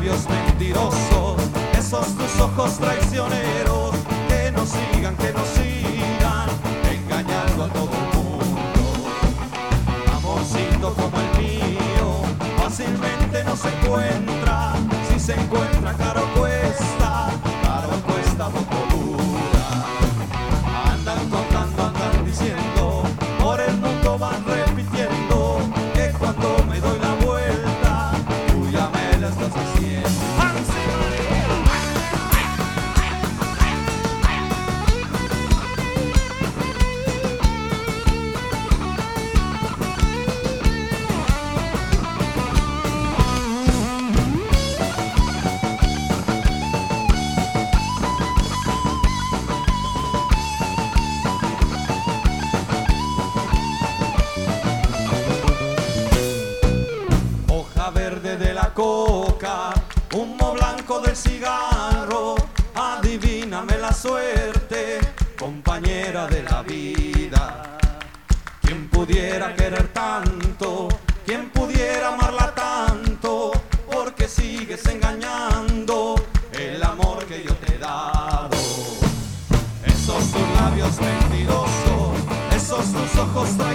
labios mentirosos, esos tus ojos traicioneros, que nos sigan, engañando a todo el mundo. Amorcito como el mío, fácilmente no se encuentra, si se encuentra caro cuesta poco dura. Andan contando, andan diciendo, por el mundo van repitiendo, que cuando me doy la vuelta, tú ya me la estás haciendo. Verde de la coca, humo blanco del cigarro, adivíname la suerte, compañera de la vida. ¿Quién pudiera querer tanto? ¿Quién pudiera amarla tanto? Porque sigues engañando el amor que yo te he dado. Esos tus labios mentirosos, esos tus ojos